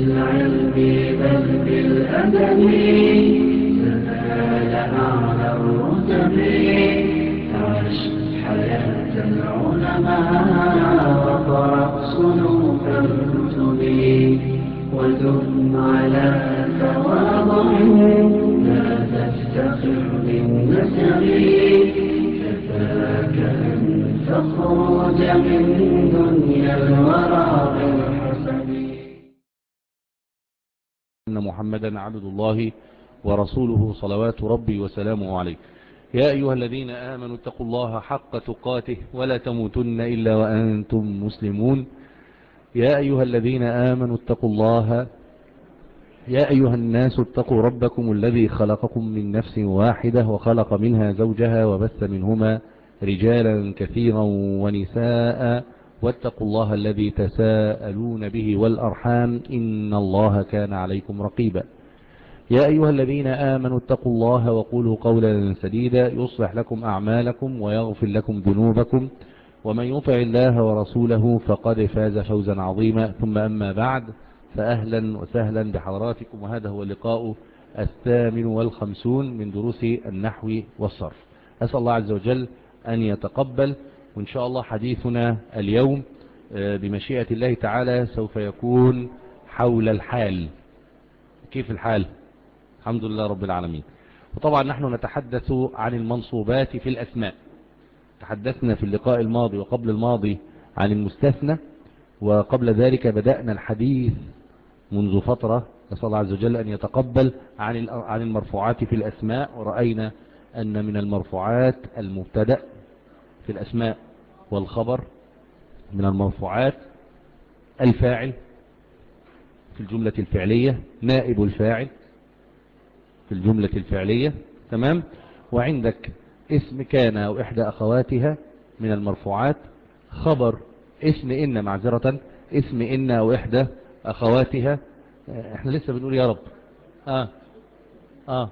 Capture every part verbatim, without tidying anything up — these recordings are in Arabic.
بالعلم بل بالأدب تنال أعلى الرتب. عش حياة العلماء وقرأ صنوف الكتب ودم على تواضع لا تفتخر بالنسب. كفاك أن تخرج من دنيا الورى بالحسب. أن محمدا عبد الله ورسوله صلوات ربي وسلامه عليه. يا أيها الذين آمنوا اتقوا الله حق تقاته ولا تموتن إلا وأنتم مسلمون. يا أيها الذين آمنوا اتقوا الله يا أيها الناس اتقوا ربكم الذي خلقكم من نفس واحدة وخلق منها زوجها وبث منهما رجالا كثيرا ونساء واتقوا الله الذي تساءلون به والأرحام إن الله كان عليكم رقيبا. يا أيها الذين آمنوا اتقوا الله وقولوا قولا سديدا يصلح لكم أعمالكم ويغفر لكم ذنوبكم ومن يطع الله ورسوله فقد فاز فوزا عظيما. ثم أما بعد، فأهلا وسهلا بحضراتكم، وهذا هو اللقاء الثامن والخمسون من دروس النحو والصرف. أسأل الله عز وجل أن يتقبل، وإن شاء الله حديثنا اليوم بمشيئة الله تعالى سوف يكون حول الحال. كيف الحال؟ الحمد لله رب العالمين. وطبعا نحن نتحدث عن المنصوبات في الأسماء. تحدثنا في اللقاء الماضي وقبل الماضي عن المستثنى، وقبل ذلك بدأنا الحديث منذ فترة، نسأل الله عز وجل أن يتقبل، عن عن المرفوعات في الأسماء. ورأينا أن من المرفوعات المبتدأ في الأسماء والخبر، من المرفوعات الفاعل في الجملة الفعلية، نائب الفاعل في الجملة الفعلية، تمام. وعندك اسم كان أو إحدى أخواتها من المرفوعات، خبر اسم إن، معذرة، اسم إن أو إحدى أخواتها. احنا لسه بنقول يا رب. آه آه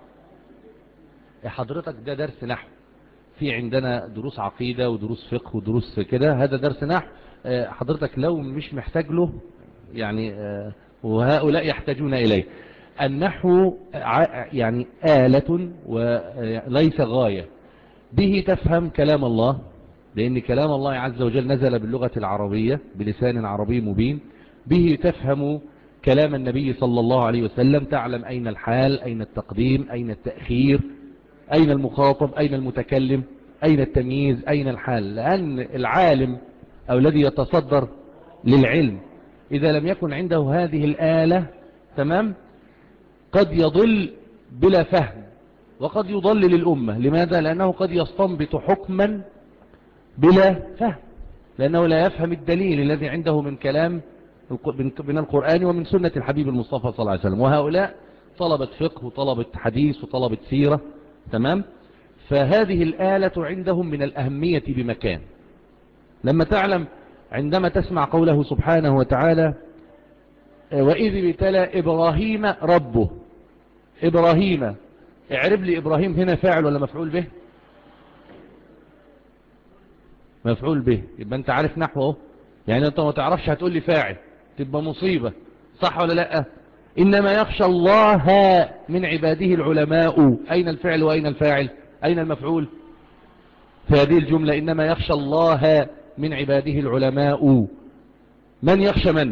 حضرتك ده درس نحو، في عندنا دروس عقيدة ودروس فقه ودروس كده، هذا درس نحو. حضرتك لو مش محتاج له يعني، وهؤلاء يحتاجون إليه. النحو يعني آلة وليس غاية، به تفهم كلام الله، لأن كلام الله عز وجل نزل باللغة العربية بلسان عربي مبين. به تفهم كلام النبي صلى الله عليه وسلم، تعلم أين الحال، أين التقديم، أين التأخير، أين المخاطب، أين المتكلم، أين التمييز، أين الحال. لأن العالم أو الذي يتصدر للعلم إذا لم يكن عنده هذه الآلة، تمام، قد يضل بلا فهم وقد يضلل الأمة. لماذا؟ لأنه قد يستنبط حكما بلا فهم، لأنه لا يفهم الدليل الذي عنده من كلام من القرآن ومن سنة الحبيب المصطفى صلى الله عليه وسلم. وهؤلاء طلبة فقه وطلبة حديث وطلبة سيرة، تمام. فهذه الآلة عندهم من الأهمية بمكان. لما تعلم عندما تسمع قوله سبحانه وتعالى وإذ ابتلى إبراهيم ربه، إبراهيم، اعرب لي إبراهيم هنا فاعل ولا مفعول به؟ مفعول به. يبقى انت عارف نحوه، يعني انت ما تعرفش هتقول لي فاعل تبقى مصيبة، صح ولا لا؟ إنما يخشى الله من عباده العلماء. أين الفعل وأين الفاعل؟ أين المفعول في هذه الجملة؟ إنما يخشى الله من عباده العلماء. من يخشى من؟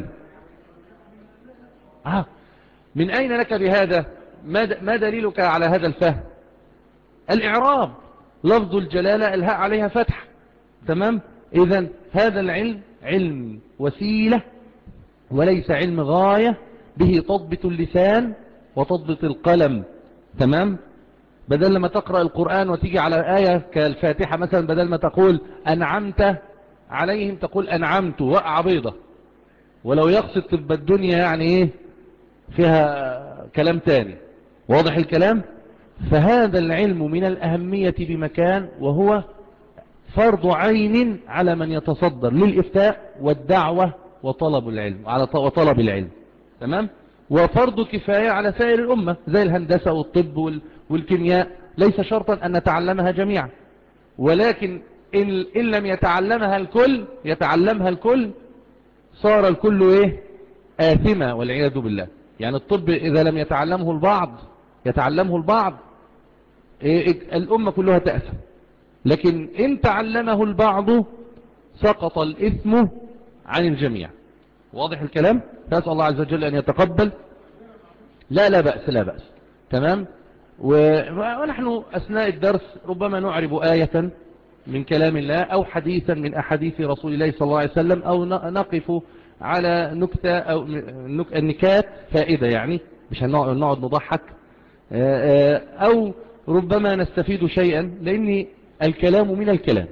آه. من أين لك بهذا؟ ما دليلك على هذا الفهم؟ الإعراب، لفظ الجلالة الهاء عليها فتح، تمام. إذن هذا العلم علم وسيلة وليس علم غاية، به تضبط اللسان وتضبط القلم، تمام. بدل لما تقرأ القرآن وتيجي على آية كالفاتحة مثلا، بدل ما تقول أنعمت عليهم تقول أنعمت، وقع بيضة. ولو يقصد تبقى الدنيا يعني إيه فيها كلام تاني، واضح الكلام. فهذا العلم من الأهمية بمكان، وهو فرض عين على من يتصدر للإفتاء والدعوة وطلب العلم على وطلب العلم، تمام. وفرض كفاية على سائر الأمة، زي الهندسة والطب والكيمياء، ليس شرطا أن نتعلمها جميعا، ولكن إن, إن لم يتعلمها الكل يتعلمها الكل صار الكل إيه آثمة والعياذ بالله. يعني الطب إذا لم يتعلمه البعض يتعلمه البعض الأمة كلها تأثم، لكن إن تعلمه البعض سقط الإثم عن الجميع. واضح الكلام؟ فأسأل الله عز وجل أن يتقبل. لا لا بأس لا بأس. تمام. ونحن أثناء الدرس ربما نعرب آية من كلام الله أو حديثا من أحاديث رسول الله صلى الله عليه وسلم، أو نقف على نكتة أو النكات فائدة، يعني مش هنقعد نضحك، أو ربما نستفيد شيئا، لأن الكلام من الكلام.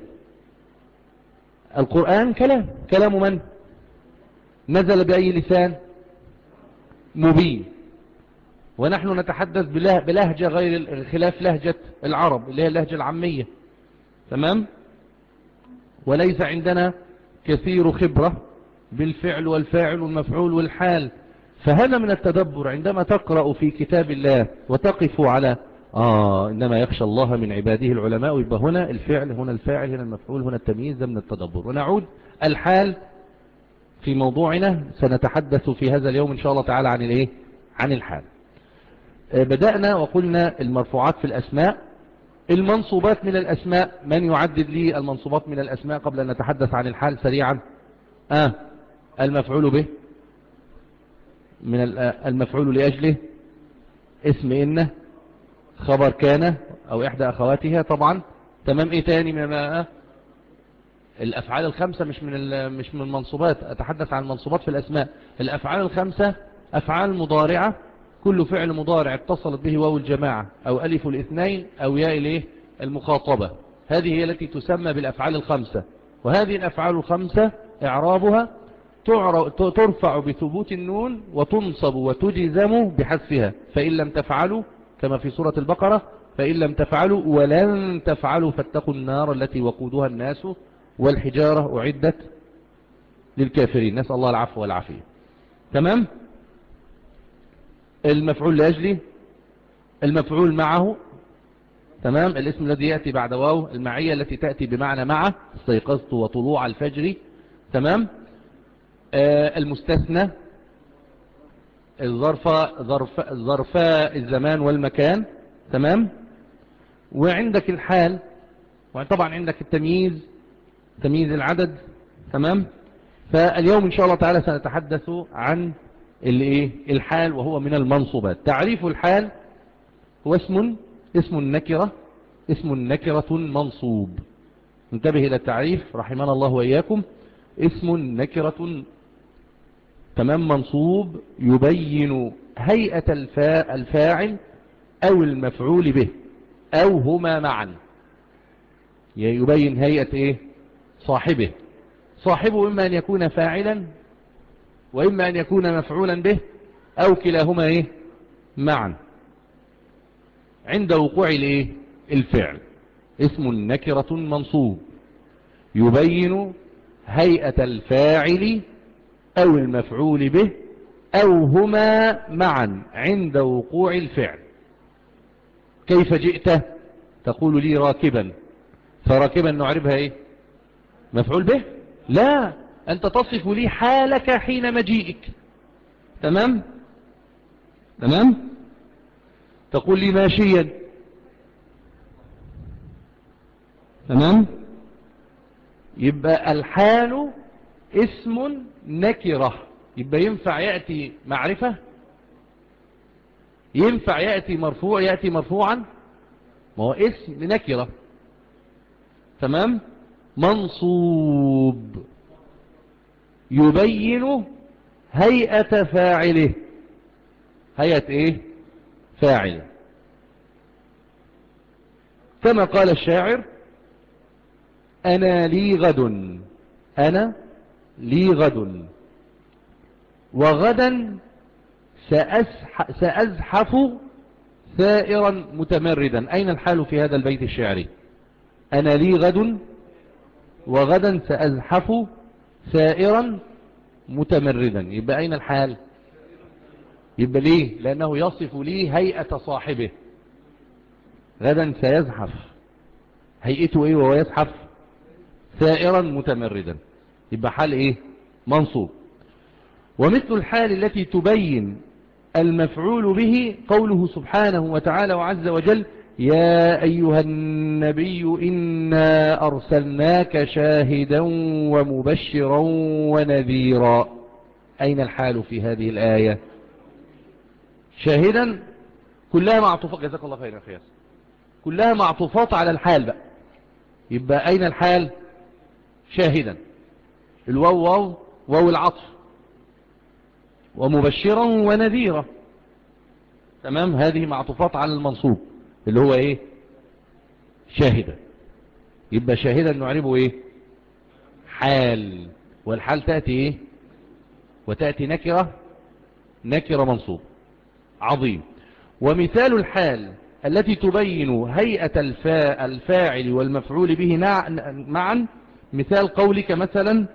القرآن كلام، كلام من نزل بأي لسان مبين، ونحن نتحدث بلهجة غير خلاف لهجة العرب اللي هي اللهجة العامية. تمام. وليس عندنا كثير خبرة بالفعل والفاعل والمفعول والحال. فهذا من التدبر عندما تقرأ في كتاب الله وتقف على آه إنما يخشى الله من عباده العلماء، يبقى هنا الفعل، هنا الفاعل، هنا المفعول، هنا التمييز. ده من التدبر. ونعود الحال في موضوعنا، سنتحدث في هذا اليوم إن شاء الله تعالى عن الإيه؟ عن الحال. بدأنا وقلنا المرفوعات في الأسماء، المنصوبات من الأسماء. من يعدد لي المنصوبات من الأسماء قبل أن نتحدث عن الحال سريعا؟ آه المفعول به، من المفعول لأجله، اسم إن، خبر كان أو إحدى أخواتها طبعا. تمام. إيه تاني من آه الأفعال الخمسة؟ مش من مش من المنصوبات، أتحدث عن المنصوبات في الأسماء. الأفعال الخمسة أفعال مضارعة، كل فعل مضارع اتصلت به واو الجماعة أو ألف الاثنين أو ياء الايه المخاطبة، هذه هي التي تسمى بالأفعال الخمسة. وهذه الأفعال الخمسة إعرابها ترفع بثبوت النون وتنصب وتجزم بحذفها. فإن لم تفعلوا كما في سورة البقرة، فإن لم تفعلوا ولن تفعلوا فاتقوا النار التي وقودها الناس والحجارة أعدت للكافرين. نسأل الله العفو والعافية. تمام. المفعول لأجله، المفعول معه. تمام. الاسم الذي يأتي بعد واو، المعية التي تأتي بمعنى معه، استيقظت وطلوع الفجر. تمام. آه المستثنى، الظرف ظرف ظرفاء الزمان والمكان. تمام. وعندك الحال، وطبعا عندك التمييز، تمييز العدد. تمام. فاليوم إن شاء الله تعالى سنتحدث عن الايه الحال، وهو من المنصوبات. تعريف الحال هو اسم اسم النكرة اسم النكرة منصوب. انتبه إلى التعريف رحمنا الله وإياكم. اسم نكرة، تمام، منصوب يبين هيئة الفا الفاعل أو المفعول به أو هما معا. يبين هيئة إيه؟ صاحبه. صاحبه إما أن يكون فاعلا وإما أن يكون مفعولا به أو كلاهما إيه؟ معا عند وقوع الإيه؟ الفعل. اسم نكرة منصوب يبين هيئة الفاعل أو المفعول به أو هما معا عند وقوع الفعل. كيف جئت؟ تقول لي راكبا، فراكبا نعربها إيه؟ مفعول به؟ لا، أنت تصف لي حالك حين مجيئك. تمام؟ تمام؟ تقول لي ماشيا. تمام؟ يبقى الحال اسم نكرة، يبقى ينفع يأتي معرفة، ينفع يأتي مرفوع، يأتي مرفوعا، ما هو اسم نكرة. تمام؟ منصوب يبين هيئة فاعله. هيئة ايه؟ فاعل. كما قال الشاعر: أنا لي غد، أنا لي غد وغدا سأزحف ثائرا متمردا. أين الحال في هذا البيت الشعري؟ أنا لي غد وغدا سأزحف ثائرا متمردا. يبقى أين الحال؟ يبقى ليه؟ لأنه يصف لي هيئة صاحبه. غدا سيزحف، هيئته ايه وهو يزحف؟ ثائرا متمردا. يبقى حال ايه؟ منصوب. ومثل الحال التي تبين المفعول به قوله سبحانه وتعالى وعز وجل يا أيها النبي إنا أرسلناك شاهدا ومبشرا ونذيرا. أين الحال في هذه الآية؟ شاهدا كلها معطوفات، جزاك الله خيرا يا كلها معطوفات على الحال بقى. يبقى أين الحال؟ شاهدا، الواو واو واو العطف، ومبشرا ونذيرا. تمام، هذه معطوفات على المنصوب اللي هو ايه؟ شاهدا. يبقى شاهدا نعربه ايه؟ حال. والحال تأتي ايه؟ وتأتي نكرة، نكرة منصوب. عظيم. ومثال الحال التي تبين هيئة الفا الفاعل والمفعول به معا، مثال قولك مثلا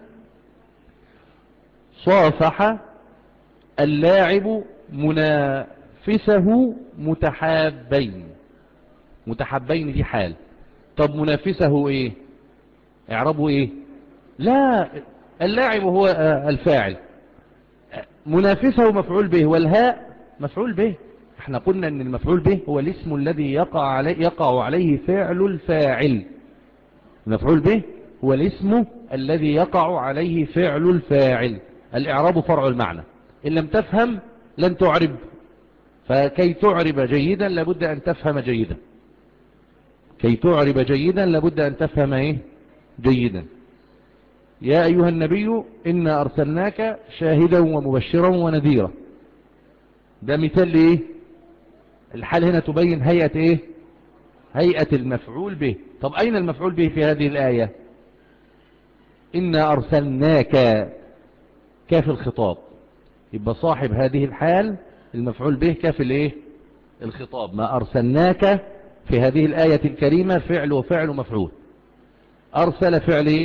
صافح اللاعب منافسه متحابين. متحابين دي حال. طب منافسه ايه؟ اعربه ايه؟ لا، اللاعب هو الفاعل، منافسه مفعول به، والهاء مفعول به. احنا قلنا ان المفعول به هو الاسم الذي يقع عليه, يقع عليه فعل الفاعل. المفعول به هو الاسم الذي يقع عليه فعل الفاعل. الاعراب فرع المعنى، ان لم تفهم لن تعرب. فكي تعرب جيدا لابد ان تفهم جيدا. كي تعرب جيدا لابد ان تفهم ايه؟ جيدا. يا ايها النبي انا ارسلناك شاهدا ومبشرا ونذيرا. ده مثال لايه؟ الحال هنا تبين هيئة ايه؟ هيئة المفعول به. طب اين المفعول به في هذه الآية؟ انا ارسلناك، كاف الخطاب. يبقى صاحب هذه الحال المفعول به كاف الايه؟ الخطاب. ما ارسلناك في هذه الآية الكريمة فعل وفعل مفعول. ارسل فعل ايه؟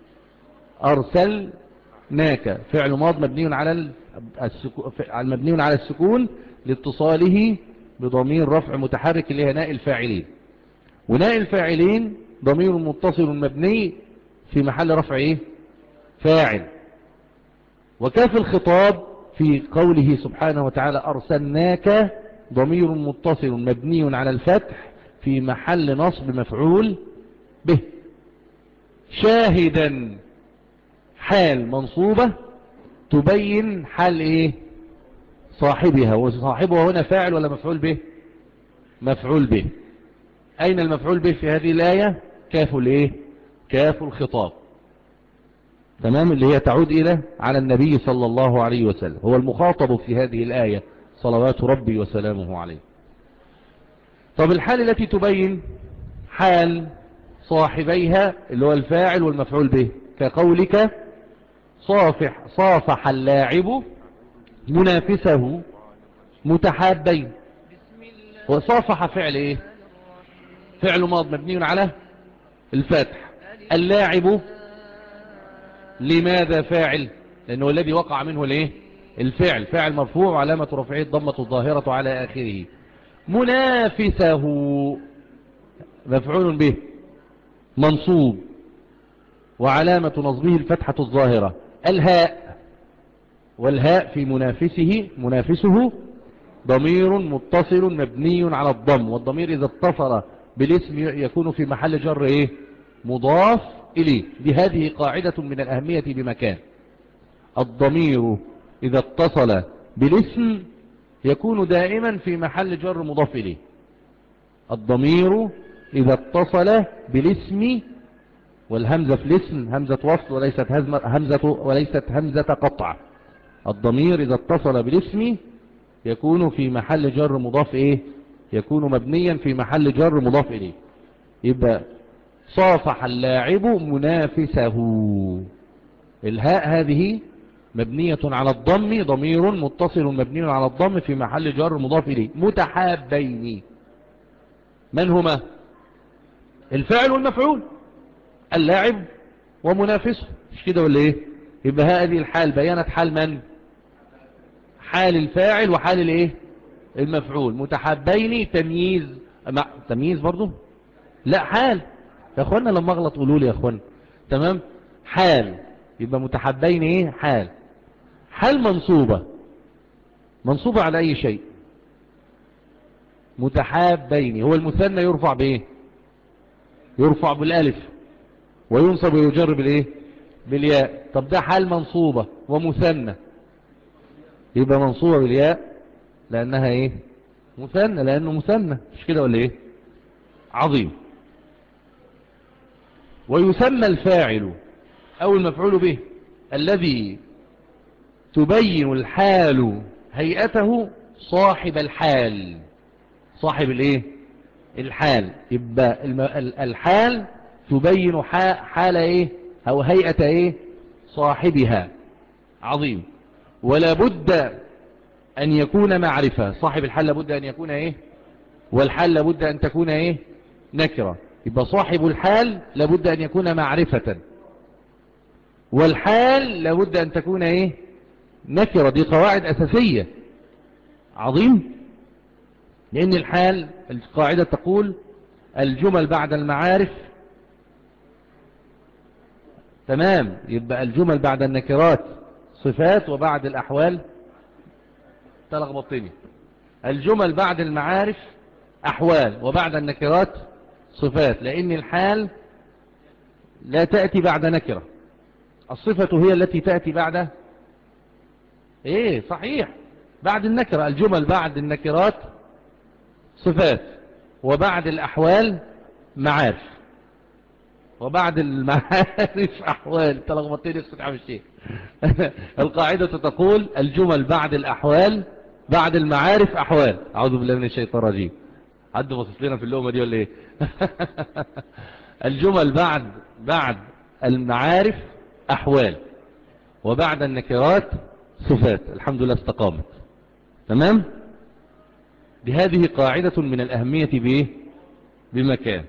ارسلناك فعل ماض مبني على السكون، مبني على السكون لاتصاله بضمير رفع متحرك اللي هي ناء الفاعلين. وناء الفاعلين ضمير متصل مبني في محل رفع ايه؟ فاعل. وكاف الخطاب في قوله سبحانه وتعالى أرسلناك ضمير متصل مبني على الفتح في محل نصب مفعول به. شاهدا حال منصوبة تبين حال ايه؟ صاحبها. وصاحبها هنا فاعل ولا مفعول به؟ مفعول به. اين المفعول به في هذه الآية؟ كاف الايه؟ كاف الخطاب. تمام، اللي هي تعود الى على النبي صلى الله عليه وسلم، هو المخاطب في هذه الآية صلوات ربي وسلامه عليه. طب الحال التي تبين حال صاحبيها اللي هو الفاعل والمفعول به، كقولك صافح صافح اللاعب منافسه متحابين. وصافح فعل ايه؟ فعل ماض مبني على الفتح. اللاعب لماذا فاعل؟ لانه الذي وقع منه الايه؟ الفعل. فاعل مرفوع وعلامة رفعه الضمة الظاهرة على اخره. منافسه مفعول به منصوب وعلامة نصبه الفتحة الظاهرة. الهاء، والهاء في منافسه منافسه ضمير متصل مبني على الضم، والضمير إذا اتصل بالاسم يكون في محل جر ايه؟ مضاف إليه. دي هذه قاعدة من الأهمية بمكان. الضمير إذا اتصل بالاسم يكون دائما في محل جر مضاف إليه. الضمير إذا اتصل بالاسم، والهمزة في الاسم همزة وصل وليست همزة وليست همزة قطع. الضمير إذا اتصل بالاسم يكون في محل جر مضاف إيه؟ يكون مبنيا في محل جر مضاف إليه. يبقى صافح اللاعب منافسه. الهاء هذه مبنية على الضم، ضمير متصل مبني على الضم في محل جر مضاف إليه. متحابين، من هما؟ الفاعل والمفعول، اللاعب ومنافسه، مش كده ولا ايه؟ يبقى هذه الحال بيانت حال من؟ حال الفاعل وحال الايه؟ المفعول. متحابين تمييز، مع تمييز برضو؟ لا، حال. يا اخوانا لما اغلط قولوا لي يا اخوانا. تمام، حال. يبقى متحابين ايه؟ حال. حال منصوبة، منصوبة على أي شيء؟ متحابين. هو المثنى يرفع بإيه؟ يرفع بالألف، وينصب ويجر بالإيه؟ بالياء. طب ده حال منصوبة ومثنى، يبقى منصوبة بالياء لأنها إيه؟ مثنى، لأنه مثنى، مش كده ولا إيه؟ عظيم. ويسمى الفاعل أو المفعول به الذي تبين الحال هيئته صاحب الحال. صاحب الايه؟ الحال. يبقى الحال تبين حال ايه او هيئة ايه؟ صاحبها. عظيم. ولا بد ان يكون معرفة. صاحب الحال لابد ان يكون ايه؟ والحال لابد ان تكون ايه؟ نكرة. يبقى صاحب الحال لابد ان يكون معرفة، والحال لابد ان تكون ايه؟ نكرة. دي قواعد اساسية. عظيم. لان الحال القاعدة تقول الجمل بعد المعارف، تمام، يبقى الجمل بعد النكرات صفات، وبعد الاحوال تلخبطني. الجمل بعد المعارف احوال، وبعد النكرات صفات، لان الحال لا تأتي بعد نكرة. الصفة هي التي تأتي بعد ايه؟ صحيح، بعد النكرة. الجمل بعد النكرات صفات، وبعد الأحوال معارف، وبعد المعارف أحوال. تلخبطين اسكت عم الشيخ. القاعدة تقول الجمل بعد الأحوال، بعد المعارف أحوال. أعوذ بالله من الشيطان الرجيم. حد بصص لنا في اللقمة دي ولا ايه؟ الجمل بعد بعد المعارف أحوال، وبعد النكرات صفات. الحمد لله استقامت. تمام. بهذه قاعدة من الأهمية بإيه؟ بمكان.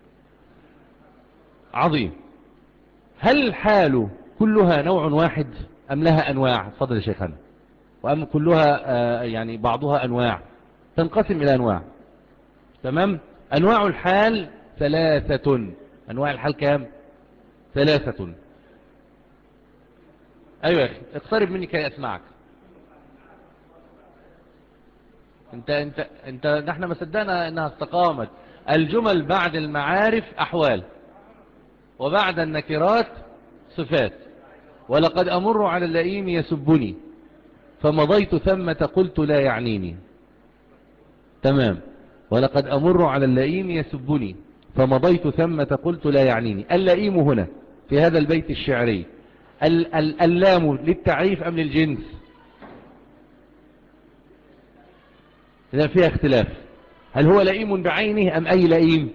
عظيم. هل الحال كلها نوع واحد أم لها أنواع؟ فضل يا شيخنا. وأم كلها آه يعني بعضها أنواع؟ تنقسم إلى أنواع. تمام. أنواع الحال ثلاثة. أنواع الحال كام؟ ثلاثة. أيوة يا أخي، اقترب مني كي أسمعك. انت انت انت نحن ما صدقنا انها استقامت. الجمل بعد المعارف احوال، وبعد النكرات صفات. ولقد امر على اللئيم يسبني فمضيت ثمة قلت لا يعنيني. تمام. ولقد امر على اللئيم يسبني فمضيت ثمة قلت لا يعنيني. اللئيم هنا في هذا البيت الشعري ال ال اللام للتعريف ام للجنس؟ إذا فيها اختلاف. هل هو لئيم بعينه أم أي لئيم؟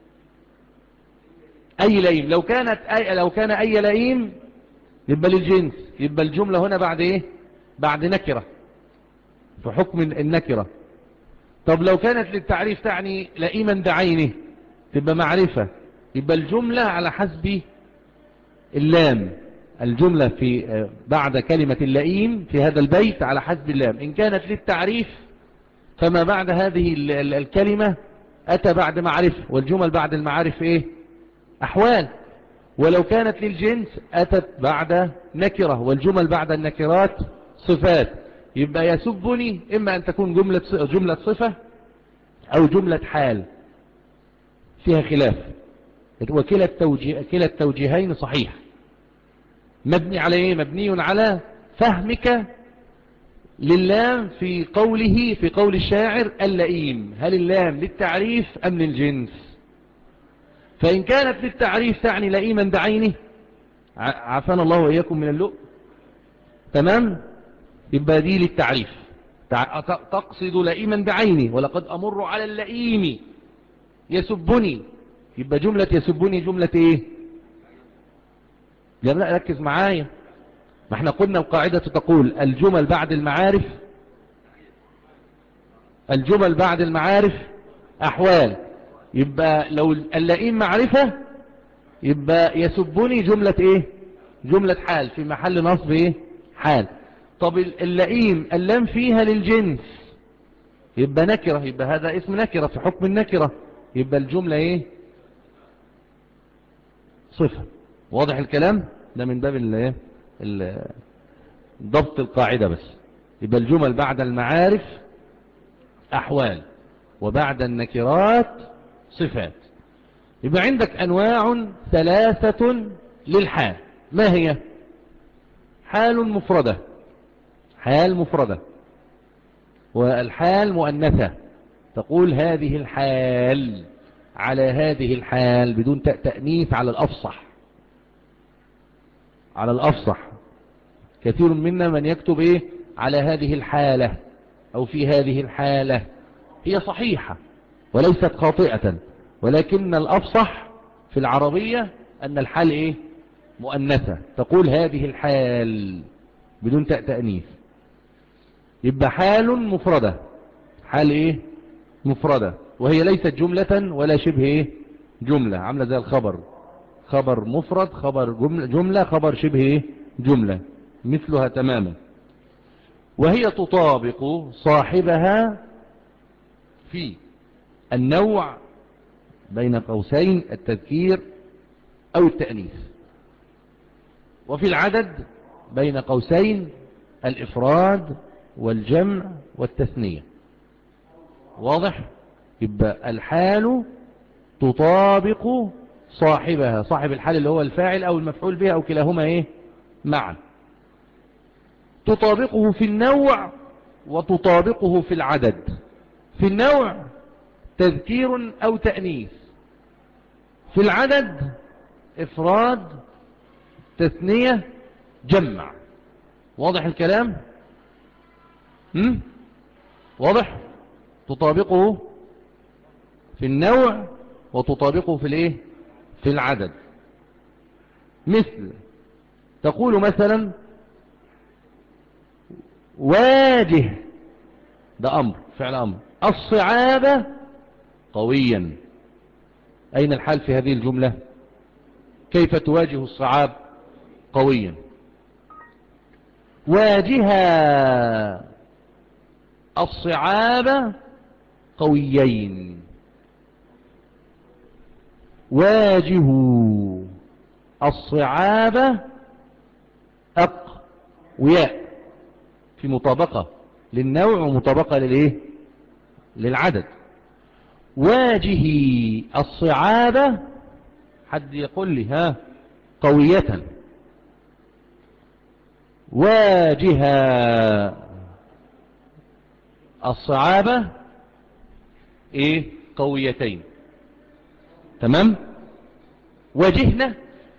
أي لئيم. لو كانت أي لو كان أي لئيم يبقى للجنس، يبقى الجملة هنا بعد إيه؟ بعد نكرة في حكم النكرة. طب لو كانت للتعريف تعني لئيما بعينه تبقى معرفة، يبقى الجملة على حسب اللام. الجملة في بعد كلمة اللئيم في هذا البيت على حسب اللام. إن كانت للتعريف فما بعد هذه الكلمة أتى بعد معرفة، والجمل بعد المعارف إيه؟ أحوال. ولو كانت للجنس أتت بعد نكرة، والجمل بعد النكرات صفات. يبقى يسبني إما أن تكون جملة جملة صفة أو جملة حال، فيها خلاف. وكلا التوجيه كلا التوجيهين صحيح. مبني على إيه؟ مبني على فهمك للام في قوله في قول الشاعر اللئيم. هل اللام للتعريف أم للجنس؟ فإن كانت للتعريف تعني لئيما بعينه، عافانا الله وإياكم من اللؤم، تمام، يبقى دي للتعريف، تقصد لئيما بعينه. ولقد أمر على اللئيم يسبني، يبقى جملة يسبني جملة ايه؟ لا ركز معايا، ما احنا قلنا القاعدة تقول الجمل بعد المعارف الجمل بعد المعارف أحوال. يبقى لو اللئيم معرفة يبقى يسبني جملة ايه؟ جملة حال في محل نصب ايه؟ حال. طب اللئيم اللام فيها للجنس يبقى نكرة، يبقى هذا اسم نكرة في حكم النكرة، يبقى الجملة ايه؟ صفة. واضح الكلام ده من باب ال ضبط القاعدة بس. يبقى الجمل بعد المعارف أحوال، وبعد النكرات صفات. يبقى عندك أنواع ثلاثة للحال. ما هي؟ حال مفردة، حال مفردة، والحال مؤنثة، تقول هذه الحال، على هذه الحال بدون تأنيث على الأفصح، على الأفصح. كثير منا من يكتب إيه على هذه الحالة أو في هذه الحالة، هي صحيحة وليست خاطئة، ولكن الأفصح في العربية أن الحال إيه مؤنثة، تقول هذه الحال بدون تأنيث. يبقى حال مفردة، حال إيه مفردة، وهي ليست جملة ولا شبه إيه جملة، عاملة زي الخبر، خبر مفرد، خبر جملة, جملة خبر شبه إيه جملة، مثلها تماما. وهي تطابق صاحبها في النوع بين قوسين التذكير أو التأنيث، وفي العدد بين قوسين الإفراد والجمع والتثنية. واضح؟ يبقى الحال تطابق صاحبها، صاحب الحال اللي هو الفاعل أو المفعول به أو كلاهما إيه معا، تطابقه في النوع وتطابقه في العدد. في النوع تذكير أو تأنيث، في العدد إفراد تثنية جمع. واضح الكلام؟ هم؟ واضح؟ تطابقه في النوع وتطابقه في الايه في العدد. مثل تقول مثلا واجه، ده أمر، فعل أمر، الصعاب قويا. أين الحال في هذه الجملة؟ كيف تواجه الصعاب قويا؟ واجها الصعاب قويين، واجهوا الصعاب أقوياء، في مطابقة للنوع ومطابقة للإيه للعدد. واجهي الصعاب، حد يقول لي ها قوية، واجها الصعاب ايه قويتين. تمام. واجهنا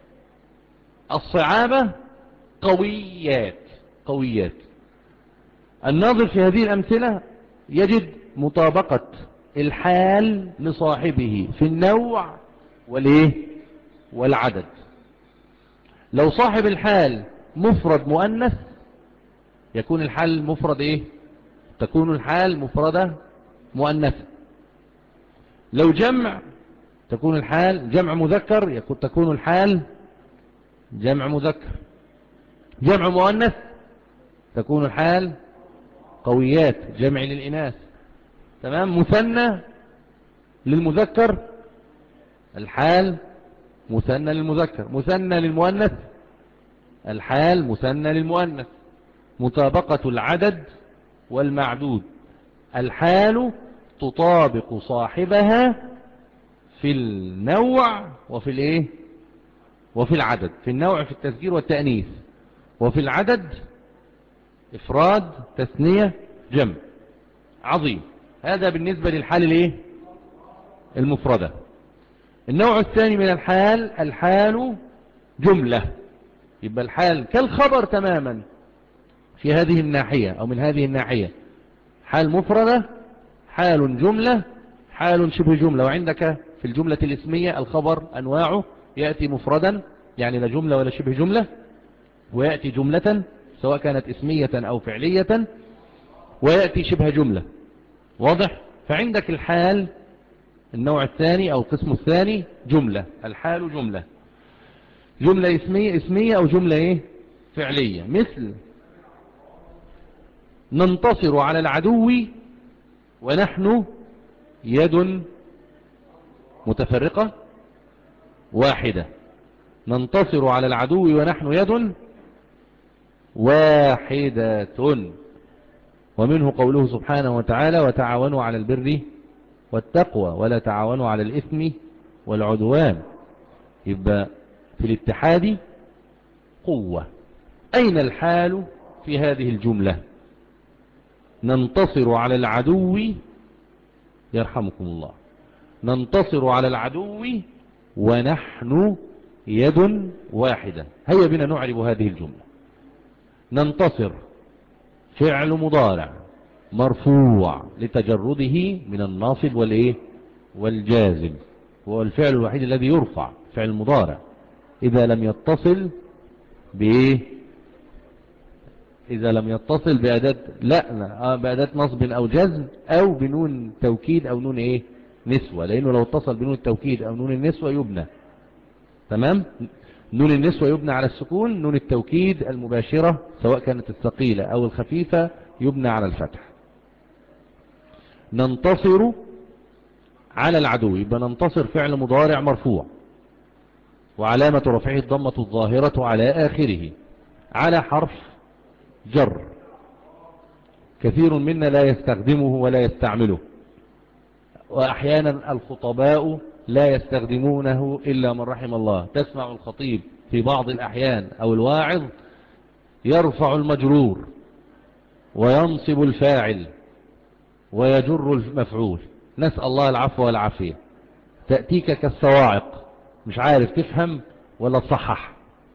الصعاب قويات، قويات. الناظر في هذه الأمثلة يجد مطابقة الحال لصاحبه في النوع والايه والعدد. لو صاحب الحال مفرد مؤنث يكون الحال مفرد ايه تكون الحال مفردة مؤنثة. لو جمع تكون الحال جمع مذكر، يكون تكون الحال جمع مذكر. جمع مؤنث تكون الحال قويات، جمع للإناث. تمام. مثنى للمذكر الحال مثنى للمذكر، مثنى للمؤنث الحال مثنى للمؤنث. مطابقة العدد والمعدود، الحال تطابق صاحبها في النوع وفي الايه وفي العدد. في النوع في التذكير والتأنيث، وفي العدد افراد تثنية جمع. عظيم. هذا بالنسبة للحال الايه المفردة. النوع الثاني من الحال الحال جملة. يبقى الحال كالخبر تماما في هذه الناحية او من هذه الناحية، حال مفردة، حال جملة، حال شبه جملة. وعندك في الجملة الاسمية الخبر أنواعه، يأتي مفردا يعني لا جملة ولا شبه جملة، ويأتي جملة سواء كانت اسمية أو فعلية، ويأتي شبه جملة. واضح؟ فعندك الحال النوع الثاني أو القسم الثاني جملة، الحال جملة، جملة اسمية اسمية أو جملة إيه فعلية. مثل ننتصر على العدو ونحن يد متفرقة واحدة. ننتصر على العدو ونحن يد واحدة. ومنه قوله سبحانه وتعالى وتعاونوا على البر والتقوى ولا تعاونوا على الإثم والعدوان. يبقى في الاتحاد قوة. أين الحال في هذه الجملة؟ ننتصر على العدو، يرحمكم الله، ننتصر على العدو ونحن يد واحدة. هيا بنا نعرب هذه الجملة. ننتصر فعل مضارع مرفوع لتجرده من الناصب والايه والجازم، هو الفعل الوحيد الذي يرفع فعل مضارع إذا لم يتصل بإيه؟ إذا لم يتصل بأداة لا, لا بأداة نصب أو جزم أو بنون توكيد أو نون إيه نسوة، لأنه لو اتصل بنون التوكيد أو نون النسوة يبنى. تمام. نون النسوة يبنى على السكون، نون التوكيد المباشرة سواء كانت الثقيلة أو الخفيفة يبنى على الفتح. ننتصر على العدو، يبقى ننتصر فعل مضارع مرفوع وعلامة رفعه الضمة الظاهرة على آخره، على حرف جر كثير منا لا يستخدمه ولا يستعمله، وأحيانا الخطباء لا يستخدمونه إلا من رحم الله. تسمع الخطيب في بعض الأحيان أو الواعظ يرفع المجرور وينصب الفاعل ويجر المفعول، نسأل الله العفو والعافية. تأتيك كالصواعق، مش عارف تفهم ولا تصحح.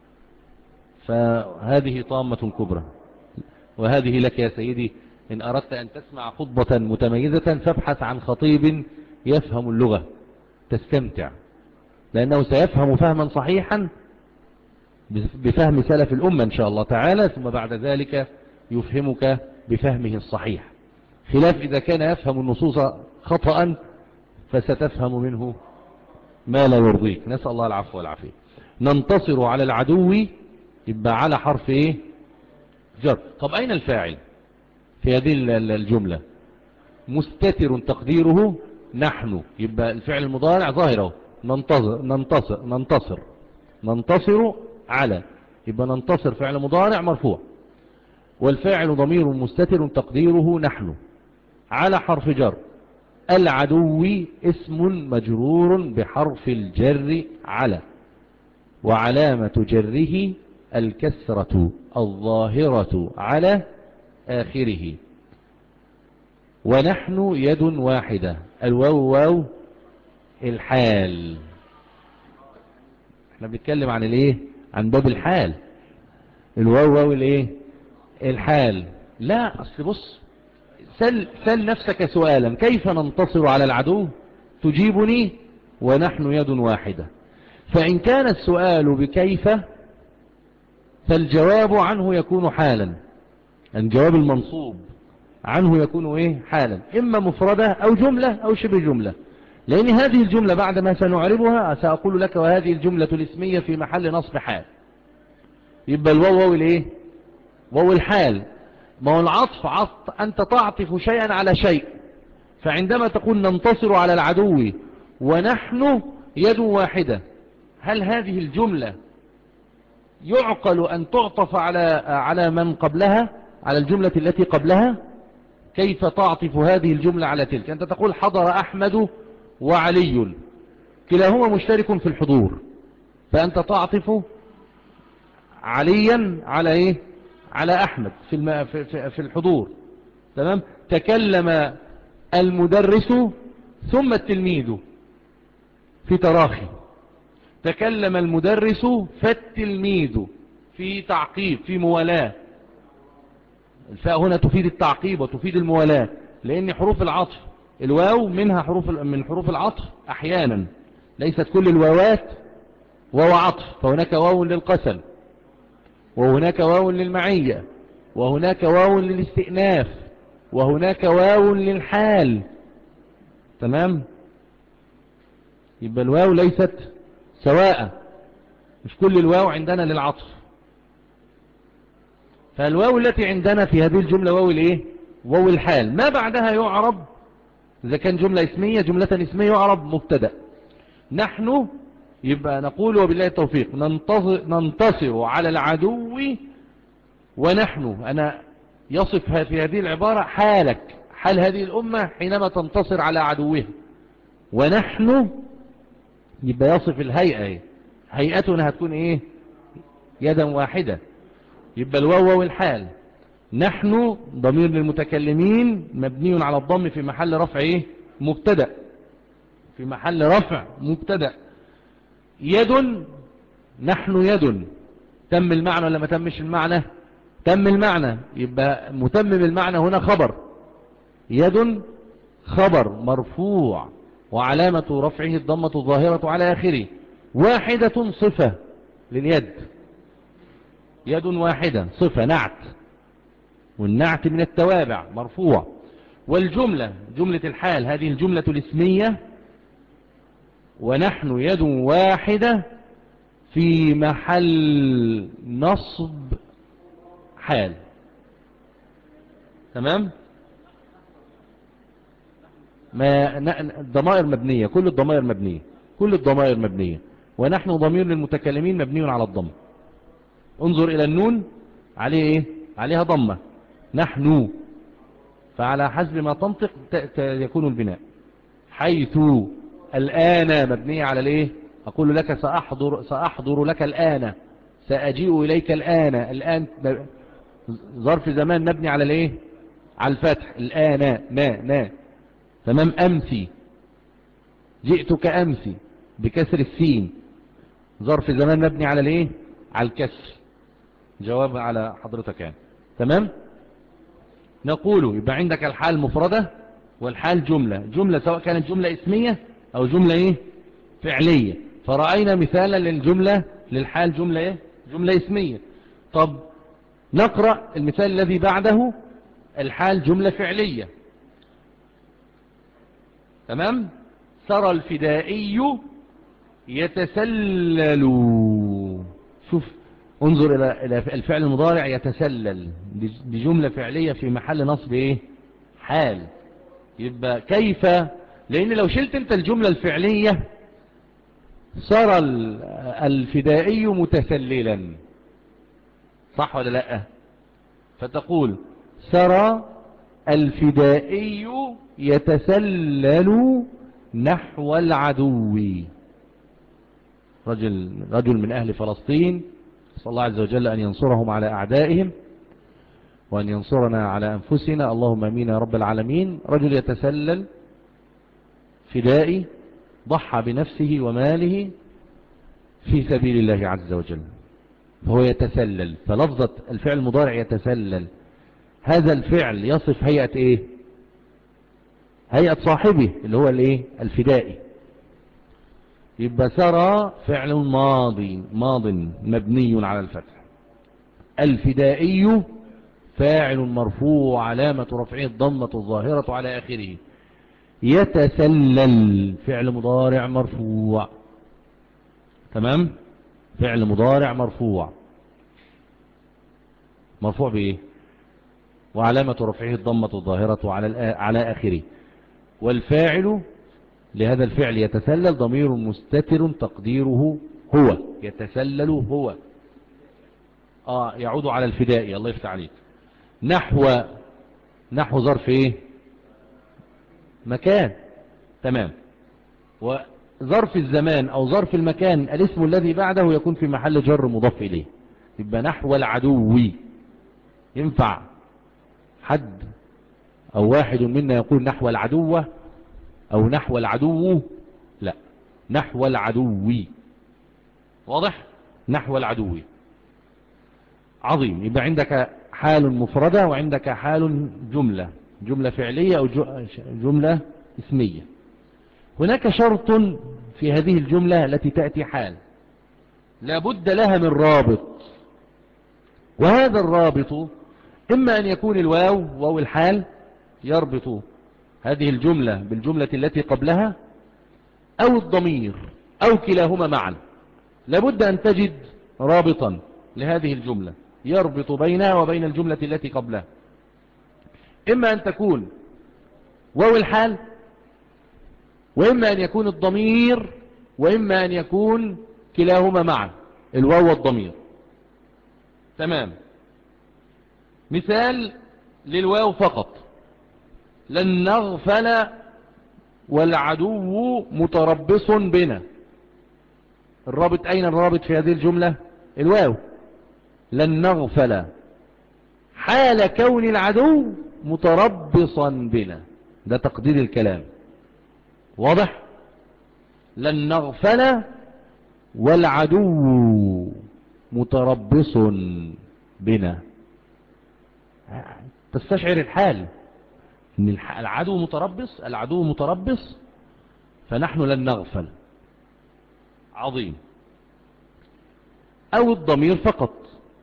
فهذه طامة كبرى. وهذه لك يا سيدي، إن أردت أن تسمع خطبة متميزة فابحث عن خطيب يفهم اللغة تستمتع، لأنه سيفهم فهما صحيحا بفهم سلف الأمة إن شاء الله تعالى، ثم بعد ذلك يفهمك بفهمه الصحيح، خلاف إذا كان يفهم النصوص خطأ فستفهم منه ما لا يرضيك. نسأل الله العفو والعافية. ننتصر على العدو، يبقى على حرف ايه جر. طب أين الفاعل في هذه الجملة؟ مستتر تقديره نحن، يبقى الفعل المضارع ظاهره ننتصر ننتصر ننتصر ننتصر على، يبقى ننتصر فعل مضارع مرفوع والفاعل ضمير مستتر تقديره نحن على حرف جر. العدو اسم مجرور بحرف الجر على، وعلامة جره الكسرة الظاهرة على آخره. ونحن يد واحدة، الواو واو الحال. احنا بنتكلم عن الايه؟ عن باب الحال. الواو واو الايه؟ الحال. لا اصل بص، سل, سل نفسك سؤالا: كيف ننتصر على العدو؟ تجيبني ونحن يد واحدة. فإن كان السؤال بكيف فالجواب عنه يكون حالا، الجواب المنصوب عنه يكون ايه؟ حالا، اما مفردة او جملة او شبه جملة. لان هذه الجملة بعد ما سنعربها سأقول لك وهذه الجملة الاسمية في محل نصب حال، يبقى الواو واو الايه؟ واو الحال. ما هو العطف عطف، انت تعطف شيئا على شيء، فعندما تقول ننتصر على العدو ونحن يد واحدة، هل هذه الجملة يعقل ان تعطف على على من قبلها، على الجملة التي قبلها؟ كيف تعطف هذه الجملة على تلك؟ أنت تقول حضر أحمد وعلي، كلاهما مشترك في الحضور، فأنت تعطف عليا على إيه؟ على أحمد في, الم... في... في الحضور. تمام. تكلم المدرس ثم التلميذ في تراخي، تكلم المدرس فالتلميذ في تعقيب، في موالاة. الفاء هنا تفيد التعقيب وتفيد الموالاة، لأن حروف العطف الواو منها حروف من حروف العطف أحيانا، ليست كل الواوات واو عطف، فهناك واو للقسم وهناك واو للمعية وهناك واو للاستئناف وهناك واو للحال. تمام. يبقى الواو ليست سواء، مش كل الواو عندنا للعطف. فالواو التي عندنا في هذه الجملة واو الايه؟ واو الحال. ما بعدها يعرب إذا كان جملة اسمية، جملة اسمية يعرب مبتدأ. نحن يبقى نقول وبالله التوفيق ننتصر, ننتصر على العدو ونحن أنا يصف في هذه العبارة حالك، حال هذه الأمة حينما تنتصر على عدوها. ونحن يبقى يصف الهيئة، هيئتنا هتكون ايه؟ يدا واحدة. يبقى الواو والحال. نحن ضمير للمتكلمين مبني على الضم في محل رفع ايه؟ مبتدأ، في محل رفع مبتدأ. يد، نحن يد، تم المعنى ولا ما تمش المعنى؟ تم المعنى. يبقى متمم المعنى هنا خبر، يد خبر مرفوع وعلامة رفعه الضمة الظاهرة على آخره. واحدة صفة لليد، يد واحدة صفة نعت، والنعت من التوابع مرفوع. والجملة جملة الحال هذه الجملة الاسمية، ونحن يد واحدة في محل نصب حال. تمام. ما الضمائر مبنية، كل الضمائر مبنية، كل الضمائر مبنية. ونحن ضمير للمتكلمين مبني على الضم. انظر إلى النون عليه ايه؟ عليها ضمة، نحن، فعلى حسب ما تنطق يكون البناء. حيث الآن مبنية على الايه؟ أقول لك سأحضر, سأحضر لك الآن، سأجيء إليك الآن. الآن ظرف زمان مبني على الايه؟ على الفتح. الآن ما ما تمام. أمسي، جئتك أمسي بكسر السين، ظرف زمان مبني على الايه؟ على الكسر. جواب على حضرتك يعني. تمام. نقول يبقى عندك الحال مفردة والحال جملة، جملة سواء كانت جملة اسمية او جملة ايه؟ فعلية. فرأينا مثالا للجملة للحال جملة ايه؟ جملة اسمية. طب نقرأ المثال الذي بعده، الحال جملة فعلية. تمام. سرى الفدائي يتسلل. شوف، انظر الى الفعل المضارع يتسلل، دي جملة فعلية في محل نصب ايه؟ حال. يبقى كيف؟ لان لو شلت انت الجملة الفعلية سرى الفدائي متسللا، صح ولا لا؟ فتقول سرى الفدائي يتسلل نحو العدو. رجل, رجل من أهل فلسطين، صلى الله عز وجل أن ينصرهم على أعدائهم وأن ينصرنا على أنفسنا، اللهم أمين يا رب العالمين. رجل يتسلل فدائي، ضحى بنفسه وماله في سبيل الله عز وجل، فهو يتسلل. فلفظة الفعل المضارع يتسلل، هذا الفعل يصف هيئة ايه؟ هيئة صاحبه اللي هو الايه؟ الفدائي. يبقى سرى فعل ماضي، ماض مبني على الفتح. الفدائي فاعل مرفوع علامة رفعه الضمة الظاهرة على آخره. يتسلل فعل مضارع مرفوع. تمام. فعل مضارع مرفوع، مرفوع بإيه؟ وعلامة رفعه الضمة الظاهرة على على آخره. والفاعل لهذا الفعل يتسلل ضمير مستتر تقديره هو، يتسلل هو، آه يعود على الفدائي. الله يفتح عليك. نحو، نحو ظرف ايه؟ مكان. تمام. وظرف الزمان او ظرف المكان الاسم الذي بعده يكون في محل جر مضاف اليه. يبقى نحو العدو. ينفع حد او واحد منا يقول نحو العدو او نحو العدو؟ لا، نحو العدو. واضح؟ نحو العدو. عظيم. يبقى عندك حال مفردة وعندك حال جملة، جملة فعلية او جملة اسمية. هناك شرط في هذه الجملة التي تأتي حال، لابد لها من رابط، وهذا الرابط إما أن يكون الواو، واو الحال يربط هذه الجملة بالجملة التي قبلها، أو الضمير، أو كلاهما معا. لابد أن تجد رابطا لهذه الجملة يربط بينها وبين الجملة التي قبلها. إما أن تكون واو الحال، وإما أن يكون الضمير، وإما أن يكون كلاهما معا، الواو والضمير. تمام. مثال للواو فقط: لن نغفل والعدو متربص بنا. الرابط أين الرابط في هذه الجملة؟ الواو. لن نغفل حال كون العدو متربصا بنا، ده تقدير الكلام. واضح؟ لن نغفل والعدو متربص بنا، تستشعر الحال ان العدو متربص، العدو متربص، فنحن لن نغفل. عظيم. او الضمير فقط: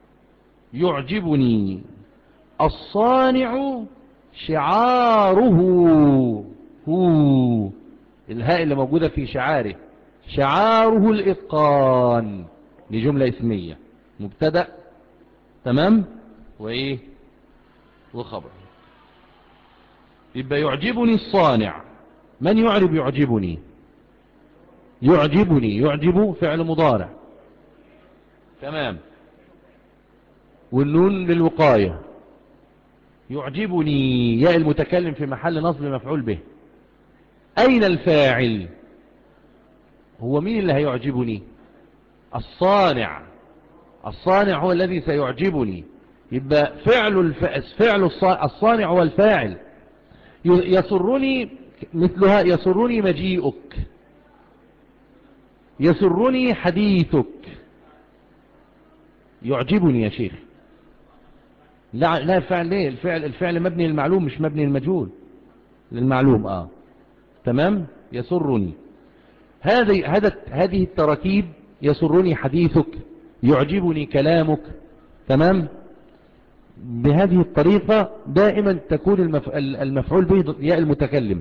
يعجبني الصانع شعاره، هو الهاء اللي موجودة في شعاره، شعاره الإتقان، لجملة اسمية، مبتدأ تمام وإيه وخبر. يبقى يعجبني الصانع. من يعرب يعجبني؟ يعجبني، يعجب فعل مضارع تمام، والنون للوقاية. يعجبني ياء المتكلم في محل نصب مفعول به. أين الفاعل؟ هو مين اللي هيعجبني؟ الصانع. الصانع هو الذي سيعجبني. يبقى فعل الف... فعل الصانع هو الفاعل. يسرني مثلها: يسرني مجيئك، يسرني حديثك. يعجبني يا شيخ. لا لا، فعل ليه؟ الفعل الفعل مبني للمعلوم مش مبني للمجهول. للمعلوم اه تمام. يسرني هذه هذا هذه التراكيب: يسرني حديثك، يعجبني كلامك، تمام. بهذه الطريقة دائما تكون المف... المفعول به ياء المتكلم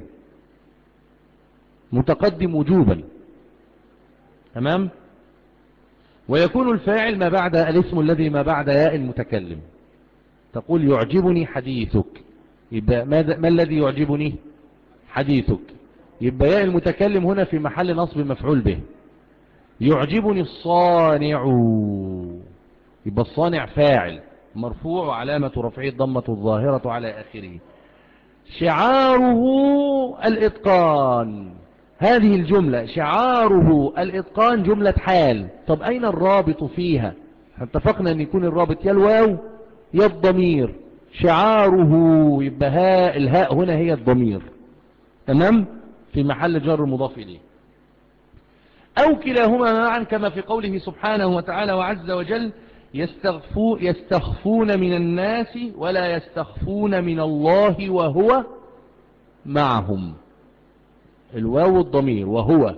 متقدم وجوبا، تمام. ويكون الفاعل ما بعد الاسم الذي ما بعد ياء المتكلم. تقول يعجبني حديثك، يبقى ماذا ما الذي يعجبني؟ حديثك. يبقى ياء المتكلم هنا في محل نصب مفعول به. يعجبني الصانع، يبقى الصانع فاعل مرفوع وعلامة رفعه الضمة الظاهرة على آخره. شعاره الإتقان. هذه الجملة شعاره الإتقان جملة حال. طب أين الرابط فيها؟ اتفقنا أن يكون الرابط يا الواو يا الضمير. شعاره يبقى هاء، الهاء هنا هي الضمير، تمام، في محل جر مضاف إليه. أو كلاهما معا كما في قوله سبحانه وتعالى وعز وجل: يستخفو يستخفون من الناس ولا يستخفون من الله وهو معهم. الواو الضمير وهو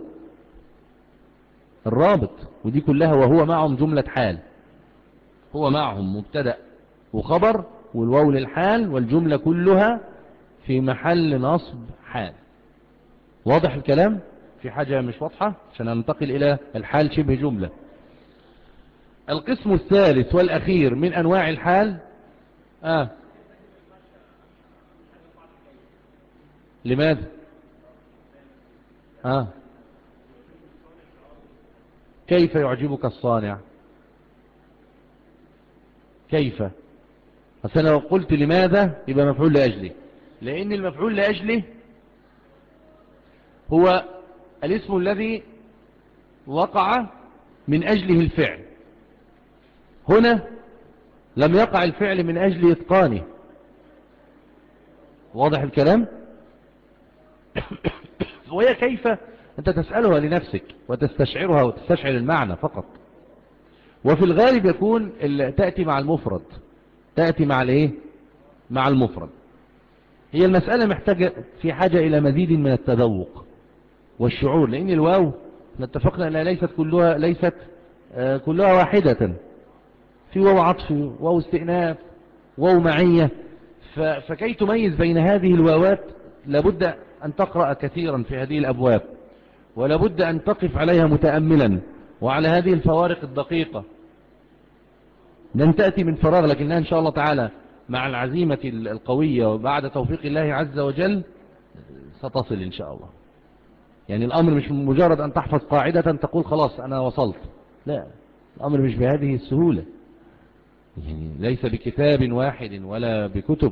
الرابط، ودي كلها وهو معهم جملة حال. هو معهم مبتدأ وخبر، والواو للحال، والجملة كلها في محل نصب حال. واضح الكلام؟ في حاجة مش واضحة؟ عشان ننتقل إلى الحال شبه جملة. القسم الثالث والأخير من أنواع الحال. آه. لماذا؟ آه. كيف يعجبك الصانع؟ كيف؟ أصل لو قلت لماذا يبقى مفعول لأجله، لأن المفعول لأجله هو الاسم الذي وقع من أجله الفعل. هنا لم يقع الفعل من أجل إتقانه. واضح الكلام؟ وهي كيف أنت تسألها لنفسك وتستشعرها وتستشعر المعنى فقط. وفي الغالب يكون تأتي مع المفرد، تأتي مع الايه؟ مع المفرد. هي المسألة محتاجة في حاجة إلى مزيد من التذوق والشعور، لأن الواو اتفقنا أنها ليست كلها ليست آه كلها واحدة. في واو عطف، واو استئناف، واو معية. فكي تميز بين هذه الواوات لابد أن تقرأ كثيرا في هذه الأبواب، ولابد أن تقف عليها متأملا وعلى هذه الفوارق الدقيقة. لن تأتي من فراغ، لكنها إن شاء الله تعالى مع العزيمة القوية وبعد توفيق الله عز وجل ستصل إن شاء الله. يعني الأمر مش مجرد أن تحفظ قاعدة تقول خلاص أنا وصلت، لا، الأمر مش بهذه السهولة. يعني ليس بكتاب واحد ولا بكتب،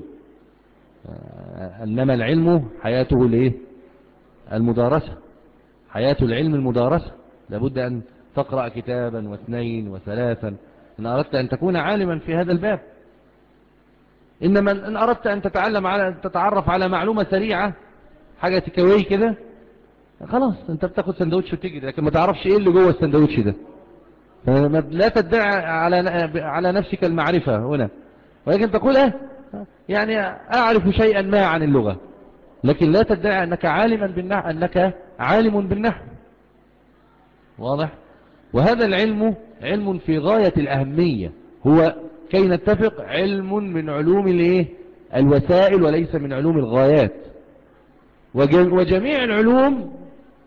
إنما العلم حياته الايه؟ المدارسة. حياة العلم المدارسة. لابد أن تقرأ كتابا واثنين وثلاثا إن أردت أن تكون عالما في هذا الباب. إنما إن أردت أن تتعلم على تتعرف على معلومة سريعة، حاجة تكوي كده، خلاص أنت بتاخد سندوتش وتجري، لكن ما تعرفش إيه اللي جوه السندوتش ده. لا تدعي على على نفسك المعرفة هنا، ولكن تقول اه يعني أعرف شيئا ما عن اللغة، لكن لا تدعي أنك عالما بالنحو، أنك عالم بالنحو. واضح؟ وهذا العلم علم في غاية الأهمية، هو كي نتفق علم من علوم الايه؟ الوسائل وليس من علوم الغايات. وجميع العلوم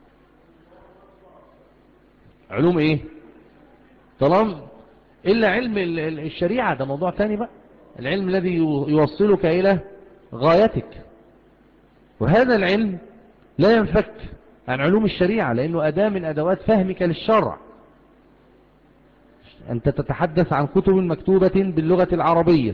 علوم ايه؟ طالما إلا علم الشريعة، ده موضوع ثاني بقى، العلم الذي يوصلك إلى غايتك. وهذا العلم لا ينفك عن علوم الشريعة، لأنه أداة من أدوات فهمك للشرع. أنت تتحدث عن كتب مكتوبة باللغة العربية،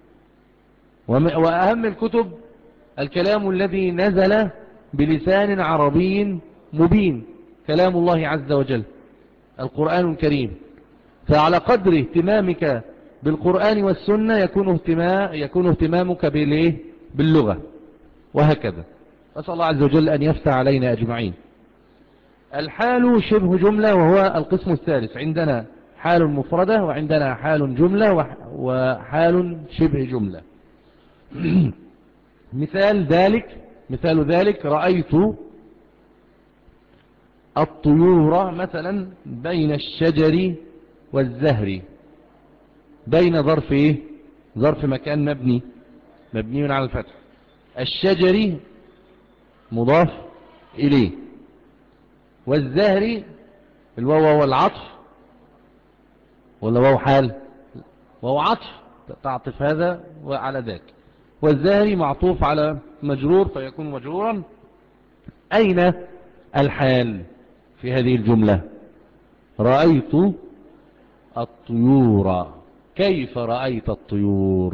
وأهم الكتب الكلام الذي نزل بلسان عربي مبين، كلام الله عز وجل، القرآن الكريم. فعلى قدر اهتمامك بالقرآن والسنة يكون اهتمام يكون اهتمامك بالايه؟ باللغة، وهكذا. أسأل الله عز وجل أن يفتح علينا أجمعين. الحال شبه جملة، وهو القسم الثالث. عندنا حال مفردة، وعندنا حال جملة، وحال شبه جملة. مثال ذلك مثال ذلك رأيت الطيور مثلا بين الشجر والزهر. بين ظرف ايه؟ ظرف مكان مبني مبني على الفتح. الشجر مضاف إليه، والزهر الواو والعطف، ولا واو حال؟ واو عطف تعطف هذا وعلى ذاك. والزهر معطوف على مجرور فيكون مجرورا. أين الحال في هذه الجملة؟ رأيت الطيور. كيف رأيت الطيور؟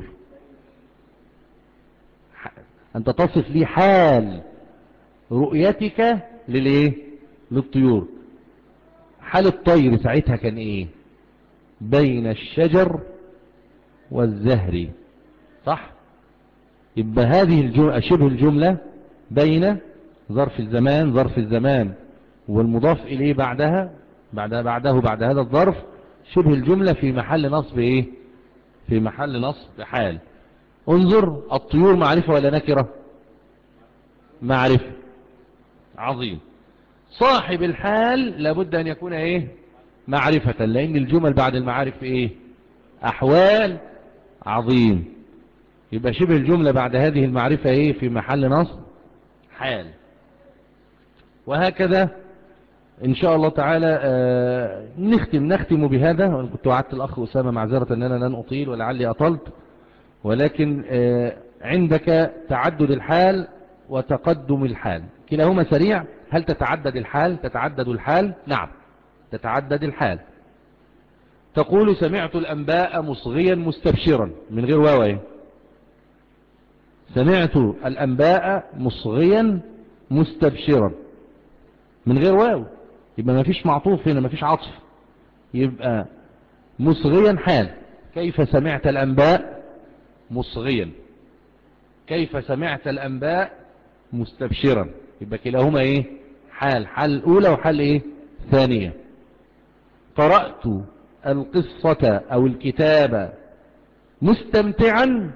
أنت تصف لي حال رؤيتك للإيه؟ للطيور. حال الطير ساعتها كان إيه؟ بين الشجر والزهر، صح؟ يبقى هذه الجملة شبه الجملة بين ظرف الزمان ظرف الزمان والمضاف إليه بعدها بعد بعده بعد هذا الظرف، شبه الجملة في محل نصب إيه؟ في محل نصب حال. انظر، الطيور معرفة ولا نكرة؟ معرفة. عظيم. صاحب الحال لابد أن يكون إيه؟ معرفة، لأن الجمل بعد المعارف إيه؟ أحوال. عظيم. يبقى شبه الجملة بعد هذه المعرفة إيه؟ في محل نصب حال. وهكذا إن شاء الله تعالى. آه نختم نختم بهذا. وأنا كنت وعدت الأخ أسامة معذرة أن أنا لن أطيل ولعلي أطلت، ولكن آه عندك تعدد الحال وتقدم الحال، كلاهما سريع. هل تتعدد الحال؟ تتعدد الحال؟ نعم تتعدد الحال. تقول سمعت الأنباء مصغيا مستبشرا، من غير واو. سمعت الأنباء مصغيا مستبشرا من غير واو، يبقى ما فيش معطوف هنا، ما فيش عطف، يبقى مصغيا حال. كيف سمعت الأنباء مصغيا؟ كيف سمعت الأنباء مستبشرا؟ يبقى كلاهما ايه؟ حال. حال الأولى وحال ايه؟ ثانية. قرأت القصة أو الكتاب مستمتعا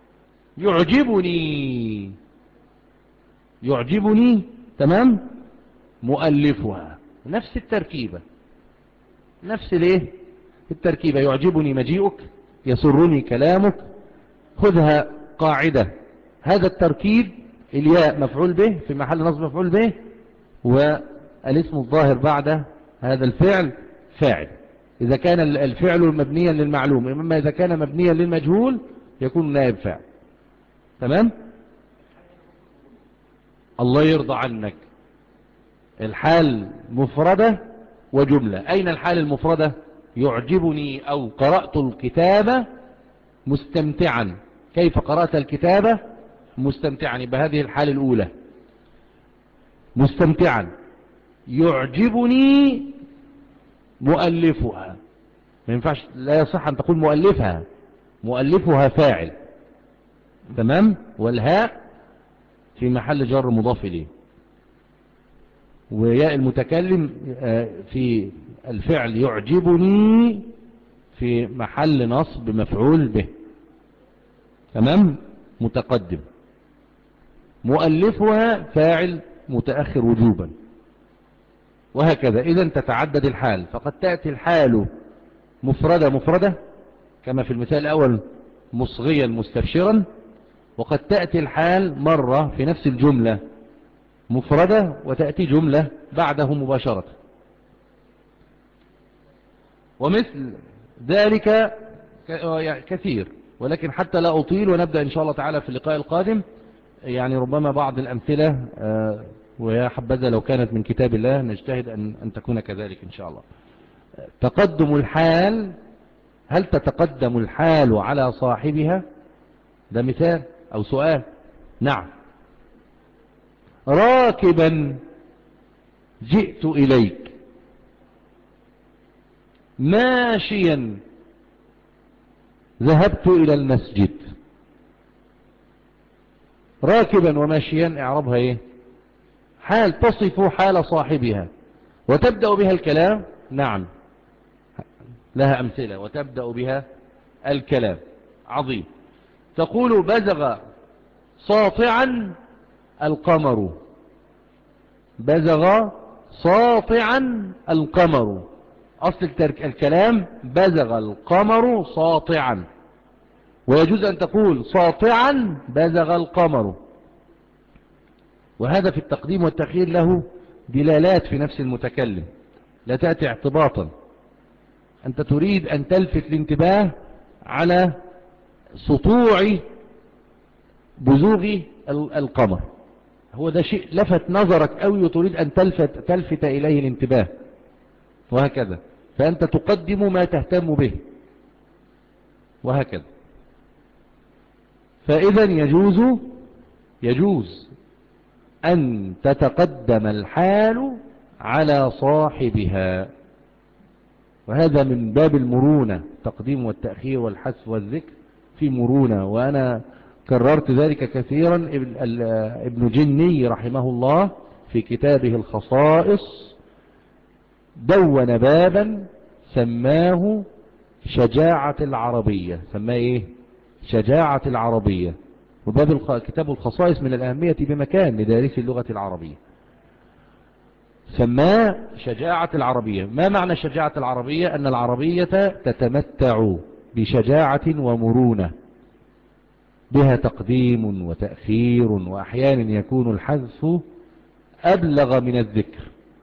يعجبني. يعجبني تمام. مؤلفها نفس التركيبة، نفس الايه؟ التركيبة. يعجبني مجيئك، يسرني كلامك. خذها قاعدة، هذا التركيب الياء مفعول به في محل نصب مفعول به، والاسم الظاهر بعد هذا الفعل فاعل إذا كان الفعل مبنيا للمعلوم، إما إذا كان مبنيا للمجهول يكون نائب فاعل. تمام. الله يرضى عنك. الحال مفردة وجملة. أين الحال المفردة؟ يعجبني أو قرأت الكتاب مستمتعا. كيف قرأت الكتابة؟ مستمتعا، يبقى هذه الحالة الأولى مستمتعا. يعجبني مؤلفها، ما ينفعش، لا يصح أن تقول مؤلفها، مؤلفها فاعل، تمام، والهاء في محل جر مضاف إليه، وياء المتكلم في الفعل يعجبني في محل نصب مفعول به، تمام، متقدم. مؤلفها فاعل متأخر وجوبا، وهكذا. إذا تتعدد الحال، فقد تأتي الحال مفردة مفردة كما في المثال الأول مصغيا مستبشرا، وقد تأتي الحال مرة في نفس الجملة مفردة وتأتي جملة بعده مباشرة. ومثل ذلك كثير، ولكن حتى لا أطيل ونبدأ إن شاء الله تعالى في اللقاء القادم، يعني ربما بعض الأمثلة ويا حبذا لو كانت من كتاب الله، نجتهد أن, أن تكون كذلك إن شاء الله. تقدم الحال، هل تتقدم الحال على صاحبها؟ ده مثال أو سؤال. نعم. راكبا جئت إليك، ماشيا ذهبت إلى المسجد. راكبا وماشيا اعربها ايه؟ حال تصف حال صاحبها وتبدأ بها الكلام. نعم، لها أمثلة وتبدأ بها الكلام. عظيم. تقول بزغ ساطعا القمر، بزغ ساطعا القمر، أصل الكلام بزغ القمر ساطعا، ويجوز أن تقول ساطعا بزغ القمر. وهذا في التقديم والتأخير له دلالات في نفس المتكلم، لا تأتي اعتباطا. أنت تريد أن تلفت الانتباه على سطوع بزوغ القمر، هو ده شيء لفت نظرك أوي وتريد أن تلفت, تلفت إليه الانتباه، وهكذا. فأنت تقدم ما تهتم به، وهكذا. فإذا يجوز يجوز أن تتقدم الحال على صاحبها، وهذا من باب المرونة، التقديم والتأخير والحذف والذكر في مرونة. وأنا كررت ذلك كثيرا. ابن جني رحمه الله في كتابه الخصائص دون بابا سماه شجاعة العربية، سماه ايه؟ شجاعة العربية. وباب كتاب الخصائص من الأهمية بمكان لدارس اللغة العربية، سماه شجاعة العربية. ما معنى شجاعة العربية؟ أن العربية تتمتع بشجاعة ومرونة، بها تقديم وتأخير، وأحيانا يكون الحذف أبلغ من الذكر،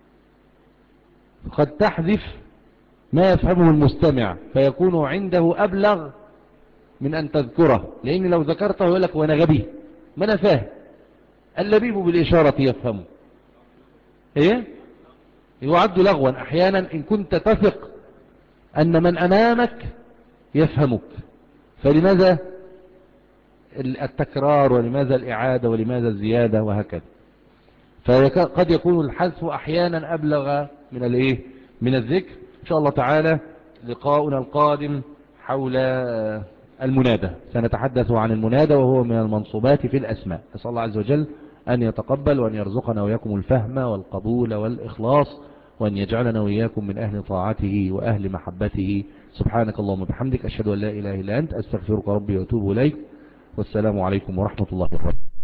قد تحذف ما يفهمه المستمع فيكون عنده أبلغ من أن تذكره، لأن لو ذكرته يقول لك وأنا غبي، ما أنا فاهم. اللبيب بالإشارة يفهمه، إيه؟ يعد لغوا أحيانا إن كنت تثق أن من أمامك يفهمك. فلماذا التكرار، ولماذا الإعادة، ولماذا الزيادة، وهكذا. فقد يكون الحذف أحيانا أبلغ من الإيه؟ من الذكر. إن شاء الله تعالى لقاؤنا القادم حول المنادى، سنتحدث عن المنادى وهو من المنصوبات في الأسماء. أسأل الله عز وجل أن يتقبل وأن يرزقنا وإياكم الفهم والقبول والإخلاص، وأن يجعلنا وإياكم من أهل طاعته وأهل محبته. سبحانك اللهم وبحمدك، أشهد أن لا إله إلا أنت، أستغفرك ربي وأتوب إليك، والسلام عليكم ورحمة الله وبركاته.